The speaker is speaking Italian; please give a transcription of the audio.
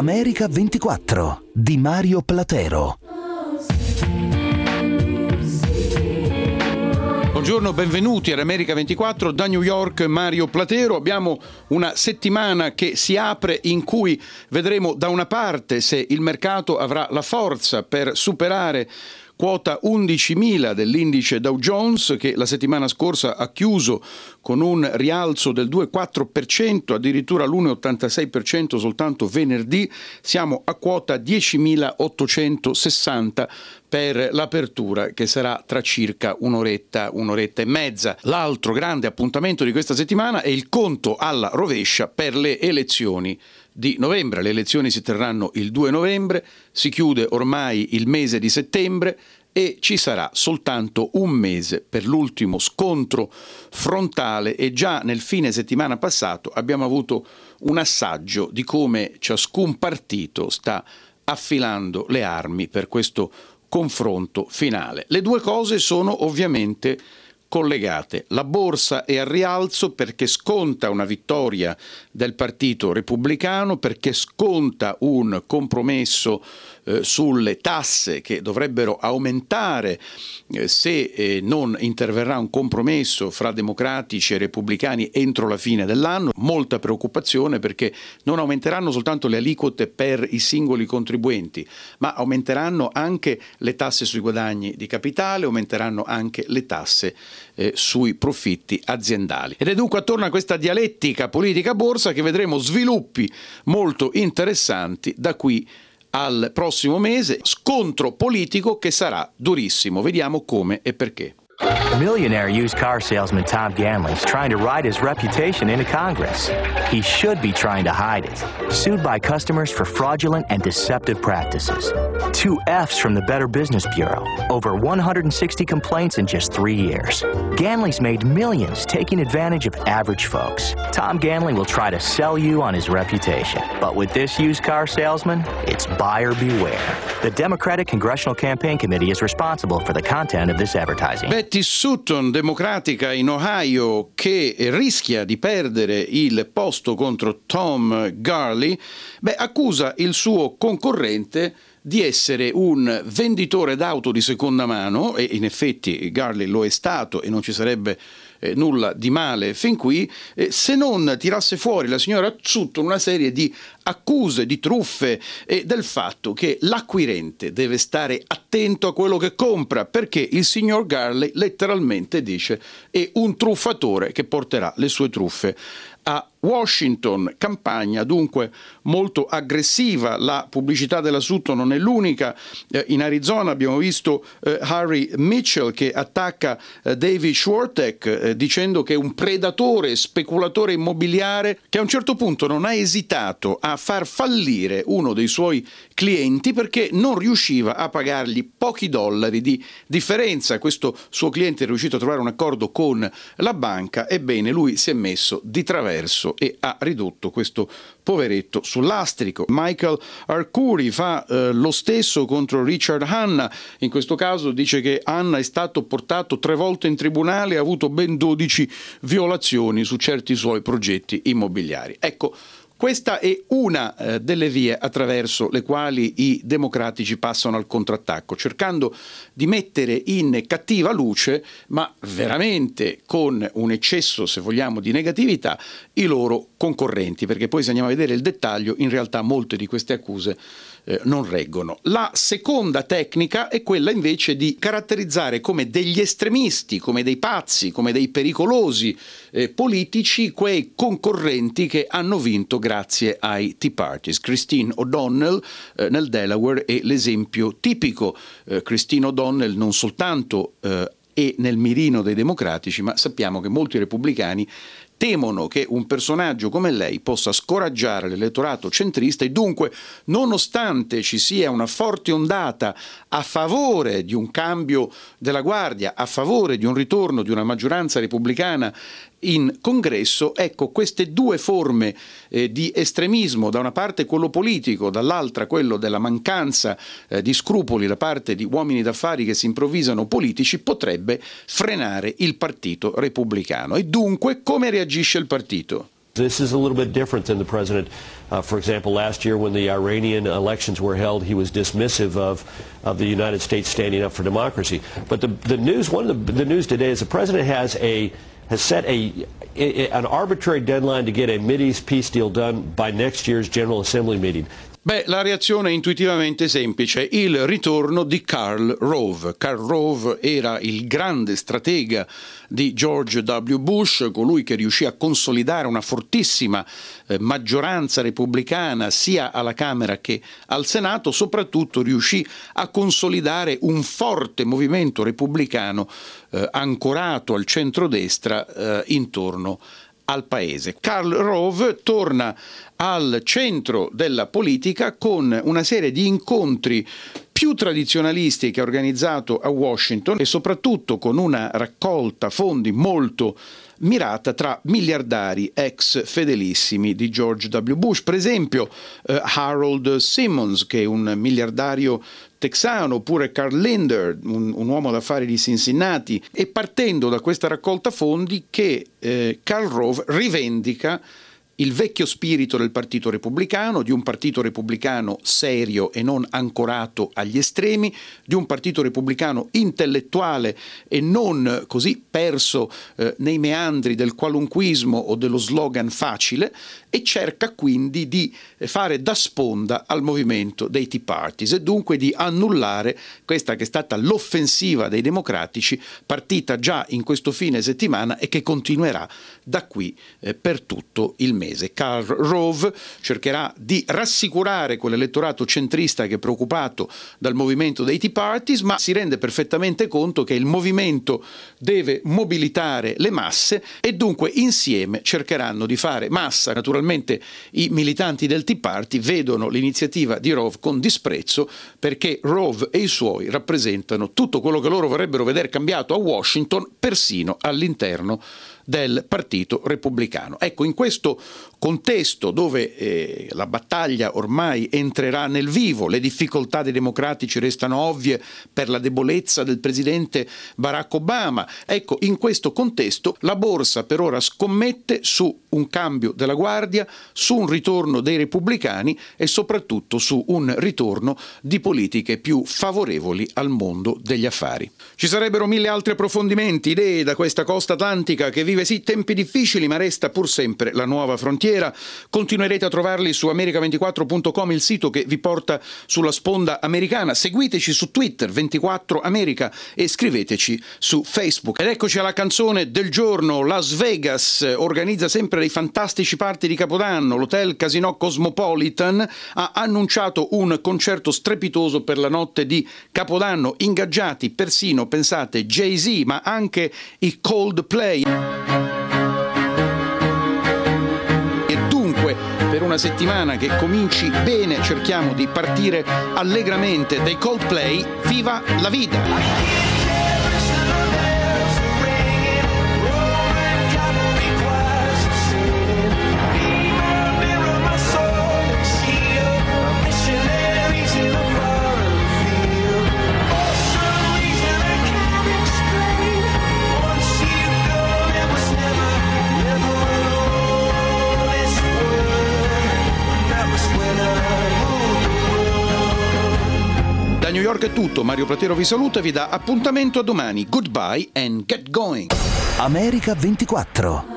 America 24 di Mario Platero. Buongiorno, benvenuti ad America 24 da New York, Mario Platero. Abbiamo una settimana che si apre in cui vedremo da una parte se il mercato avrà la forza per superare quota 11.000 dell'indice Dow Jones, che la settimana scorsa ha chiuso con un rialzo del 2,4%, addirittura l'1,86% soltanto venerdì. Siamo a quota 10.860 per l'apertura, che sarà tra circa un'oretta e mezza. L'altro grande appuntamento di questa settimana è il conto alla rovescia per le elezioni di novembre. Le elezioni si terranno il 2 novembre, si chiude ormai il mese di settembre e ci sarà soltanto un mese per l'ultimo scontro frontale, e già nel fine settimana passato abbiamo avuto un assaggio di come ciascun partito sta affilando le armi per questo confronto finale. Le due cose sono ovviamente collegate. La borsa è al rialzo perché sconta una vittoria del Partito Repubblicano, perché sconta un compromesso sulle tasse che dovrebbero aumentare se non interverrà un compromesso fra democratici e repubblicani entro la fine dell'anno. Molta preoccupazione perché non aumenteranno soltanto le aliquote per i singoli contribuenti, ma aumenteranno anche le tasse sui guadagni di capitale, aumenteranno anche le tasse sui profitti aziendali. Ed è dunque attorno a questa dialettica politica borsa che vedremo sviluppi molto interessanti da qui al prossimo mese, scontro politico che sarà durissimo. Vediamo come e perché. Millionaire used car salesman Tom Ganley is trying to ride his reputation into Congress. He should be trying to hide it. Sued by customers for fraudulent and deceptive practices. 2 Fs from the Better Business Bureau. Over 160 complaints in just 3 years. Ganley's made millions taking advantage of average folks. Tom Ganley will try to sell you on his reputation. But with this used car salesman, it's buyer beware. The Democratic Congressional Campaign Committee is responsible for the content of this advertising. Betty Sutton, democratica in Ohio, che rischia di perdere il posto contro Tom Gurley, accusa il suo concorrente di essere un venditore d'auto di seconda mano, e in effetti Gurley lo è stato e non ci sarebbe nulla di male fin qui, se non tirasse fuori la signora Sutton una serie di accuse di truffe e del fatto che l'acquirente deve stare attento a quello che compra, perché il signor Gurley letteralmente dice è un truffatore che porterà le sue truffe a Washington. Campagna dunque molto aggressiva. La pubblicità della Sutton non è l'unica. In Arizona abbiamo visto Harry Mitchell che attacca David Schwartek dicendo che è un predatore, speculatore immobiliare, che a un certo punto non ha esitato a far fallire uno dei suoi clienti perché non riusciva a pagargli pochi dollari di differenza. Questo suo cliente è riuscito a trovare un accordo con la banca, ebbene lui si è messo di traverso e ha ridotto questo poveretto sul lastrico. Michael Arcuri fa lo stesso contro Richard Hanna. In questo caso dice che Hanna è stato portato 3 volte in tribunale e ha avuto ben 12 violazioni su certi suoi progetti immobiliari. Ecco, questa è una delle vie attraverso le quali i democratici passano al contrattacco, cercando di mettere in cattiva luce, ma veramente con un eccesso, se vogliamo, di negatività, i loro concorrenti, perché poi se andiamo a vedere il dettaglio, in realtà molte di queste accuse non reggono. La seconda tecnica è quella invece di caratterizzare come degli estremisti, come dei pazzi, come dei pericolosi politici quei concorrenti che hanno vinto grazie ai Tea Parties. Christine O'Donnell nel Delaware è l'esempio tipico. Christine O'Donnell non soltanto è nel mirino dei democratici, ma sappiamo che molti repubblicani temono che un personaggio come lei possa scoraggiare l'elettorato centrista, e dunque, nonostante ci sia una forte ondata a favore di un cambio della guardia, a favore di un ritorno di una maggioranza repubblicana in congresso, ecco, queste due forme di estremismo, da una parte quello politico, dall'altra quello della mancanza di scrupoli da parte di uomini d'affari che si improvvisano politici, potrebbe frenare il partito repubblicano. E dunque come reagisce il partito? This is a little bit different than the president. For example, last year when the Iranian elections were held, he was dismissive of the United States standing up for democracy. But the news, one of the news today is the president has set an arbitrary deadline to get a Mideast peace deal done by next year's General Assembly meeting. Beh, la reazione è intuitivamente semplice, il ritorno di Karl Rove. Karl Rove era il grande stratega di George W. Bush, colui che riuscì a consolidare una fortissima maggioranza repubblicana sia alla Camera che al Senato, soprattutto riuscì a consolidare un forte movimento repubblicano ancorato al centrodestra intorno al paese. Karl Rove torna al centro della politica con una serie di incontri più tradizionalisti che ha organizzato a Washington e soprattutto con una raccolta fondi molto mirata tra miliardari ex fedelissimi di George W. Bush. Per esempio Harold Simmons, che è un miliardario texano, oppure Carl Lindner, un uomo d'affari di Cincinnati, e partendo da questa raccolta fondi che Karl Rove rivendica il vecchio spirito del Partito Repubblicano, di un Partito Repubblicano serio e non ancorato agli estremi, di un Partito Repubblicano intellettuale e non così perso nei meandri del qualunquismo o dello slogan facile, e cerca quindi di fare da sponda al movimento dei Tea Parties e dunque di annullare questa che è stata l'offensiva dei democratici partita già in questo fine settimana e che continuerà da qui per tutto il mese. Karl Rove cercherà di rassicurare quell'elettorato centrista che è preoccupato dal movimento dei Tea Parties, ma si rende perfettamente conto che il movimento deve mobilitare le masse e dunque insieme cercheranno di fare massa. Naturalmente i militanti del Tea Party vedono l'iniziativa di Rove con disprezzo, perché Rove e i suoi rappresentano tutto quello che loro vorrebbero vedere cambiato a Washington, persino all'interno del Partito Repubblicano. Ecco, in questo contesto dove la battaglia ormai entrerà nel vivo, le difficoltà dei democratici restano ovvie per la debolezza del presidente Barack Obama, ecco, in questo contesto la borsa per ora scommette su un cambio della guardia, su un ritorno dei repubblicani e soprattutto su un ritorno di politiche più favorevoli al mondo degli affari. Ci sarebbero mille altri approfondimenti, idee da questa costa atlantica che vive sì tempi difficili ma resta pur sempre la nuova frontiera. Continuerete a trovarli su America24.com, il sito che vi porta sulla sponda americana. Seguiteci su Twitter 24America e scriveteci su Facebook. Ed eccoci alla canzone del giorno. Las Vegas organizza sempre dei fantastici party di Capodanno. L'hotel Casino Cosmopolitan ha annunciato un concerto strepitoso per la notte di Capodanno, ingaggiati persino, pensate, Jay-Z ma anche i Coldplay. Per una settimana che cominci bene cerchiamo di partire allegramente dai Coldplay. Viva la vita! Da New York è tutto, Mario Platero vi saluta e vi dà appuntamento a domani. Goodbye and get going. America 24.